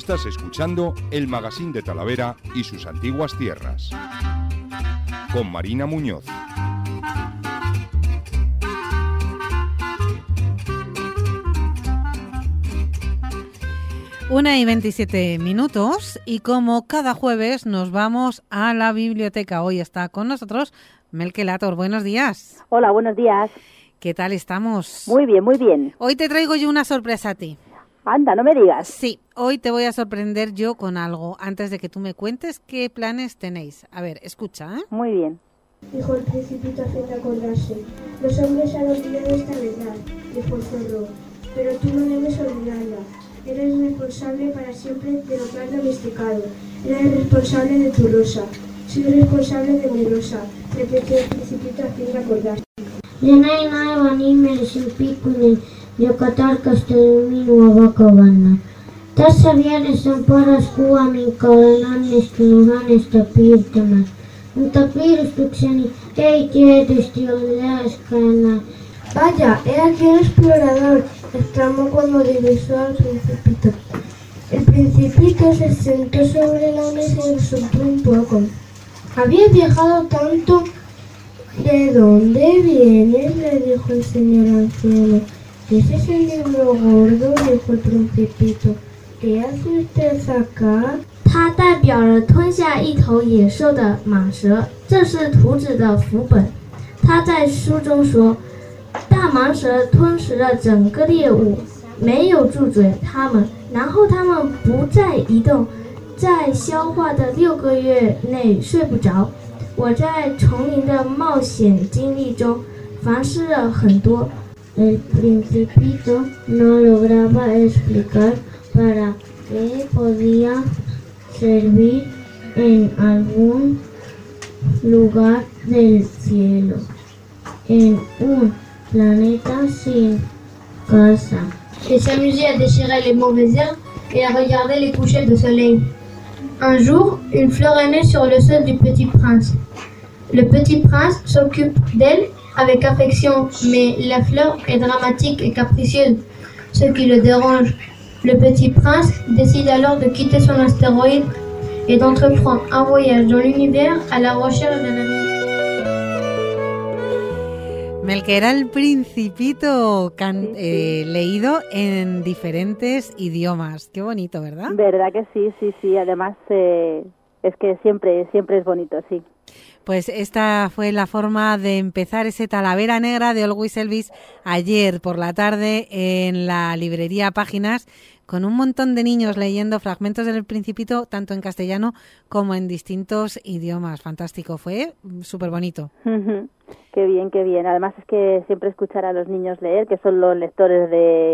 Estás escuchando el Magazín de Talavera y sus antiguas tierras, con Marina Muñoz. Una y 27 minutos y como cada jueves nos vamos a la biblioteca. Hoy está con nosotros Melke Lator. Buenos días. Hola, buenos días. ¿Qué tal estamos? Muy bien, muy bien. Hoy te traigo yo una sorpresa a ti. Anda, no me digas. Sí, hoy te voy a sorprender yo con algo antes de que tú me cuentes qué planes tenéis. A ver, escucha, ¿eh? Muy bien. Dijo el Principito haciendo acordarse. Los hombres han olvidado esta verdad, dijo el zorro. Pero tú no debes olvidarla. Eres responsable para siempre de lo que has domesticado. Eres responsable de tu rosa. Soy responsable de mi rosa, repitió el Principito haciendo acordarse. Jenai vanime simpikuni jokatar kastelminu avakavana. Tässä vieressä on paras kuva, minkä olen onnistunut hänestä piirtämään. Mutta piirustukseni ei tietysti ole läheskään näin. Vaya, he aquí el explorador, exclamó cuando divisó al Principito. El Principito se sentó sobre la mesa y soltó un poco. Había viajado tanto. ¿De dónde vienes?, le dijo el señor anciano. ¿Ese es el libro gordo?, dijo el Principito. ¿Qué hace usted acá? 它代表了吞下一头野兽的蟒蛇，这是图纸的副本。他在书中说，大蟒蛇吞食了整个猎物，没有住嘴它们，然后它们不再移动，在消化的6个月内睡不着。我在丛林的冒险经历中尝试了很多。El Principito no lograba explicar para qué podía servir en algún lugar del cielo, en un planeta sin casa. Et s'amusait à déchirer les mauvaises herbes et à regarder les couchers de soleil. Un jour, une fleur est née sur le sol du petit prince. Le petit prince s'occupe d'elle avec affection, mais la fleur est dramatique et capricieuse, ce qui le dérange. Le petit prince décide alors de quitter son astéroïde et d'entreprendre un voyage dans l'univers à la recherche d'un ami. Melke, era el Principito leído en diferentes idiomas. Qué bonito, ¿verdad? Verdad que sí. Además, es que siempre es bonito, sí. Pues esta fue la forma de empezar ese Talavera Negra de Always Elvis ayer por la tarde en la librería Páginas, con un montón de niños leyendo fragmentos del Principito, tanto en castellano como en distintos idiomas. Fantástico, fue súper bonito. Qué bien, qué bien. Además es que siempre escuchar a los niños leer, que son los lectores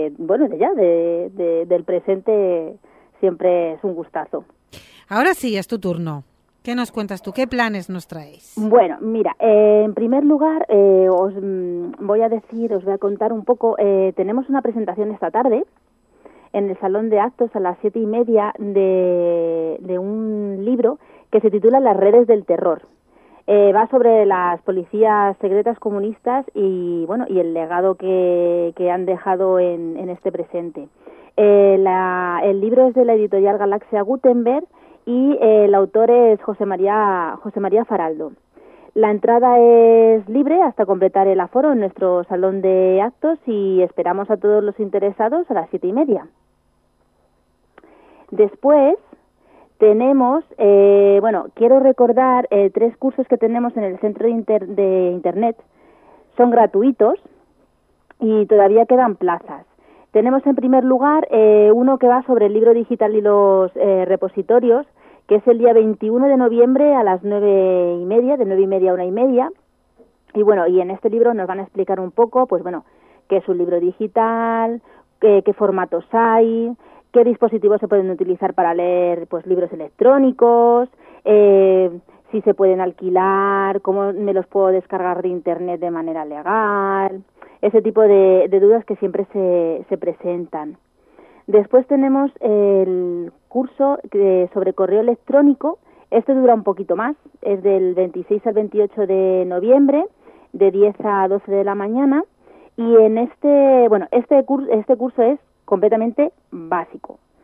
del presente, siempre es un gustazo. Ahora sí, es tu turno. ¿Qué nos cuentas tú? ¿Qué planes nos traes? Bueno, mira, en primer lugar os voy a contar un poco. Tenemos una presentación esta tarde en el Salón de Actos a las 7:30 de un libro que se titula Las redes del terror. Va sobre las policías secretas comunistas y el legado que han dejado en este presente. El libro es de la editorial Galaxia Gutenberg y el autor es José María Faraldo. La entrada es libre hasta completar el aforo en nuestro salón de actos y esperamos a todos los interesados a las 7:30. Después tenemos, quiero recordar 3 cursos que tenemos en el centro de Internet. Son gratuitos y todavía quedan plazas. Tenemos en primer lugar uno que va sobre el libro digital y los repositorios, que es el día 21 de noviembre a las 9:30, de 9:30 a 1:30. Y en este libro nos van a explicar un poco, qué es un libro digital, qué formatos hay, qué dispositivos se pueden utilizar para leer libros electrónicos, si se pueden alquilar, cómo me los puedo descargar de internet de manera legal, ese tipo de dudas que siempre se presentan. Después tenemos el curso sobre correo electrónico. Este dura un poquito más, es del 26 al 28 de noviembre, de 10 a 12 de la mañana, y en este curso es completamente básico.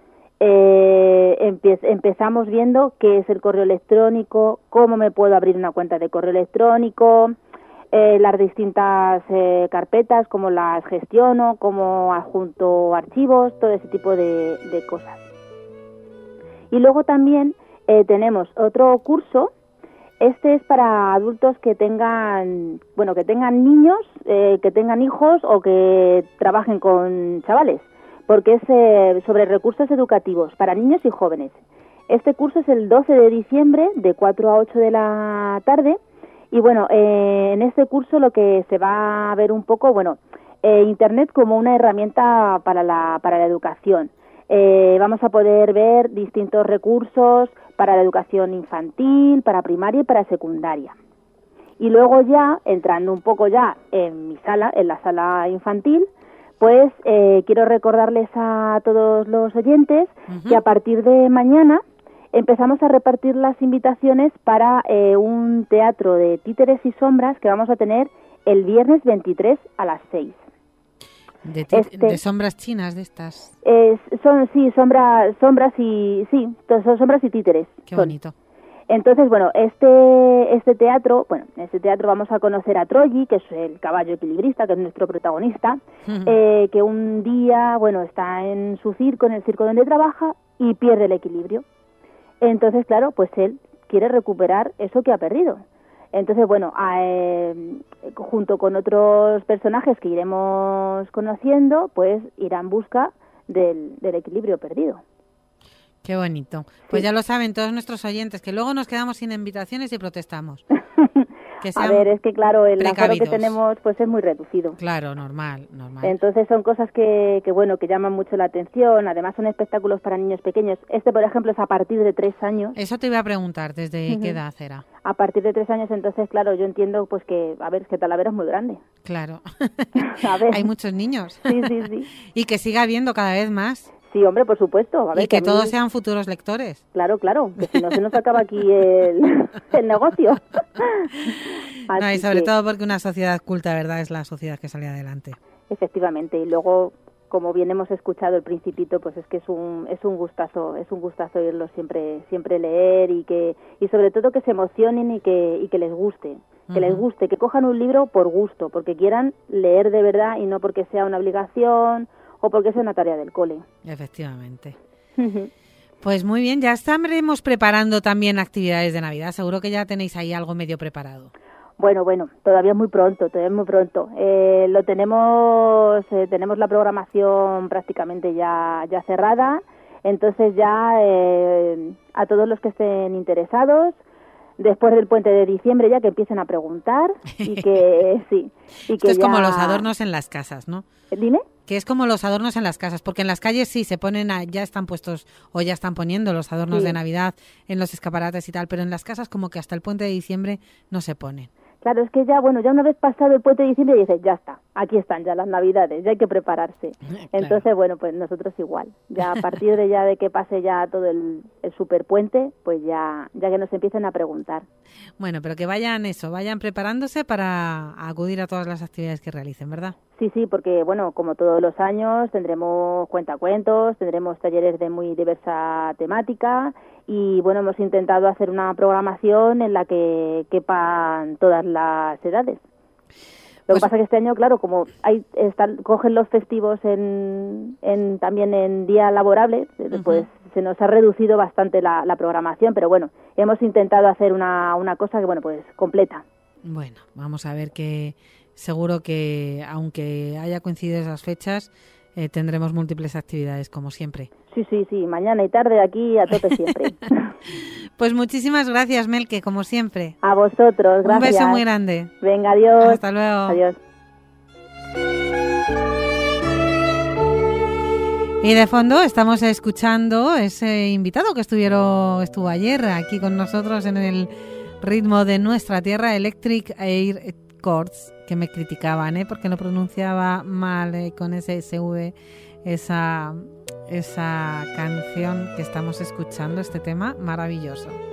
empezamos viendo qué es el correo electrónico, cómo me puedo abrir una cuenta de correo electrónico, las distintas carpetas, cómo las gestiono, cómo adjunto archivos, todo ese tipo de cosas. Y luego también tenemos otro curso. Este es para adultos que tengan niños, que tengan hijos o que trabajen con chavales, porque es sobre recursos educativos para niños y jóvenes. Este curso es el 12 de diciembre de 4 a 8 de la tarde y bueno, en este curso lo que se va a ver un poco, Internet como una herramienta para la educación. Vamos a poder ver distintos recursos para la educación infantil, para primaria y para secundaria. Y luego ya, entrando un poco ya en la sala infantil, pues quiero recordarles a todos los oyentes que a partir de mañana empezamos a repartir las invitaciones para un teatro de títeres y sombras que vamos a tener el viernes 23 a las 6. De sombras chinas de estas. Son sombras y títeres. Qué bonito. Entonces, este teatro vamos a conocer a Troyi, que es el caballo equilibrista, que es nuestro protagonista, que un día, está en su circo, en el circo donde trabaja, y pierde el equilibrio. Entonces, claro, pues él quiere recuperar eso que ha perdido. Entonces, junto con otros personajes que iremos conociendo, pues irá en busca del equilibrio perdido. Qué bonito. Pues ya lo saben todos nuestros oyentes, que luego nos quedamos sin invitaciones y protestamos. A ver, es que claro, el aforo que tenemos pues es muy reducido. Claro, normal. Entonces son cosas que llaman mucho la atención. Además son espectáculos para niños pequeños. Este, por ejemplo, es a partir de 3 años. Eso te iba a preguntar, ¿desde qué edad era? A partir de 3 años, entonces, claro, yo entiendo pues que Talavera es muy grande. Claro. A ver. Hay muchos niños. Sí. Y que siga habiendo cada vez más. Sí, hombre, por supuesto. A ver, y que todos sean futuros lectores. Claro, que si no se nos acaba aquí el negocio. No, y sobre todo porque una sociedad culta, ¿verdad?, es la sociedad que sale adelante. Efectivamente, y luego, como bien hemos escuchado el Principito, pues es que es un gustazo oírlo siempre leer y sobre todo que se emocionen y que les guste. Que les guste, que cojan un libro por gusto, porque quieran leer de verdad y no porque sea una obligación o porque sea una tarea del cole. Efectivamente. Pues muy bien, ya estaremos preparando también actividades de Navidad. Seguro que ya tenéis ahí algo medio preparado. Bueno, todavía es muy pronto. Lo tenemos la programación prácticamente ya cerrada. Entonces ya a todos los que estén interesados, después del puente de diciembre ya que empiecen a preguntar y que sí. Y esto que es ya... como los adornos en las casas, ¿no? ¿Dime? Que es como los adornos en las casas, porque en las calles sí se ponen, ya están puestos o ya están poniendo los adornos de Navidad en los escaparates y tal, pero en las casas como que hasta el puente de diciembre no se ponen. Claro, es que ya una vez pasado el puente de diciembre dices, ya está, aquí están ya las Navidades, ya hay que prepararse. Claro. Entonces, pues nosotros igual, ya a partir de que pase ya todo el superpuente, pues ya que nos empiecen a preguntar. Bueno, pero que vayan preparándose para acudir a todas las actividades que realicen, ¿verdad? Sí, porque como todos los años tendremos cuentacuentos, tendremos talleres de muy diversa temática y hemos intentado hacer una programación en la que quepan todas las edades. Lo que pasa es que este año, claro, como cogen los festivos también en día laborable, pues se nos ha reducido bastante la programación, pero hemos intentado hacer una cosa que, pues completa. Bueno, vamos a ver que seguro que, aunque haya coincidido esas fechas, tendremos múltiples actividades, como siempre. Sí, mañana y tarde aquí a tope siempre. Pues muchísimas gracias, Melque, como siempre. A vosotros, gracias. Un beso muy grande. Venga, adiós. Hasta luego. Adiós. Y de fondo estamos escuchando ese invitado que estuvo ayer aquí con nosotros en el ritmo de nuestra tierra, Electric Air Chords, que me criticaban, porque lo pronunciaba mal con ese SV, esa canción que estamos escuchando, este tema maravilloso.